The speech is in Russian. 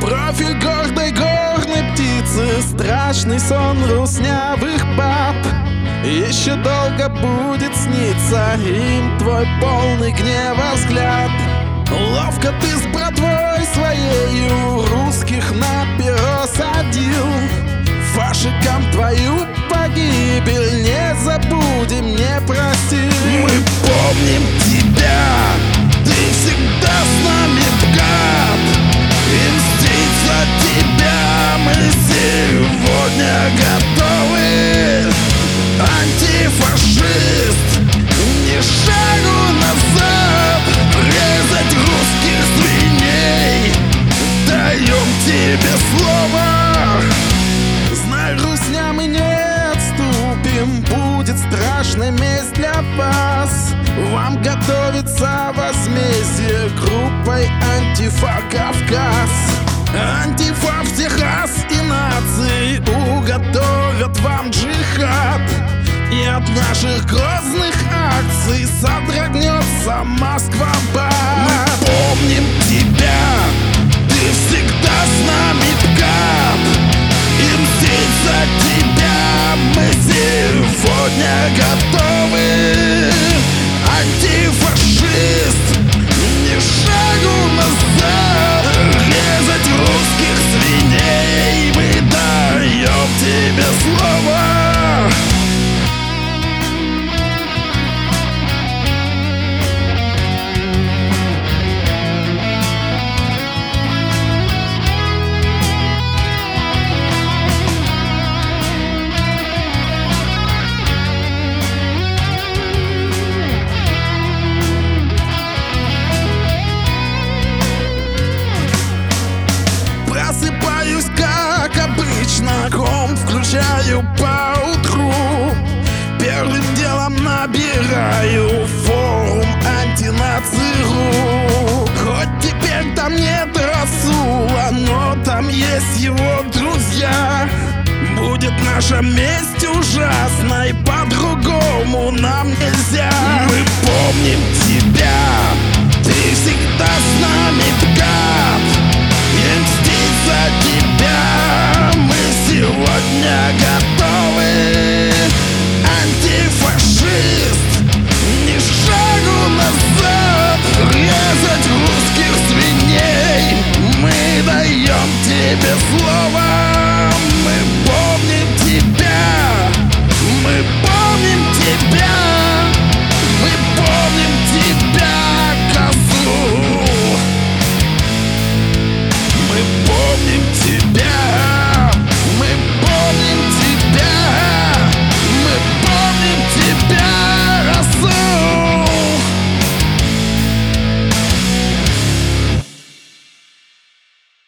Профиль гордой горной птицы, страшный сон руснявых баб. Еще долго будет сниться им твой полный гнева взгляд. Ловко ты с братвой своею русских на перо садил. Фашикам твою погибель не забудем, не простим. Мы помним тебя, ты всегда с нами, брат. И мстить за тебя мы сегодня готовы. Антифашист, ни шагу назад. Резать русских свиней, даем тебе слово. Знай, русня, мы не отступим, будет страшная месть для вас. Вам готовится возмездие группой Антифа Кавказ. Антифа в Техас и нации уготовят вам джихад. И от наших грозных акций содрогнется Москва-Бад. Мы помним тебя, ты всегда с нами, ткат. И мстить за тебя мы сегодня готовы. Антифашист, ни шагу назад. Резать русских свиней мы даем тебе слово. Просыпаюсь, как обычно, ком включаю поутру. Первым делом набираю форум антинациру. Хоть теперь там нет Расула, но там есть его друзья. Будет наша месть ужасной, по-другому нам нельзя. Мы помним тебя, ты всегда с нами, ткат. И мстить за тебя мы сегодня готовы. Антифашист, ни шагу назад. Резать русских свиней мы даем тебе слово.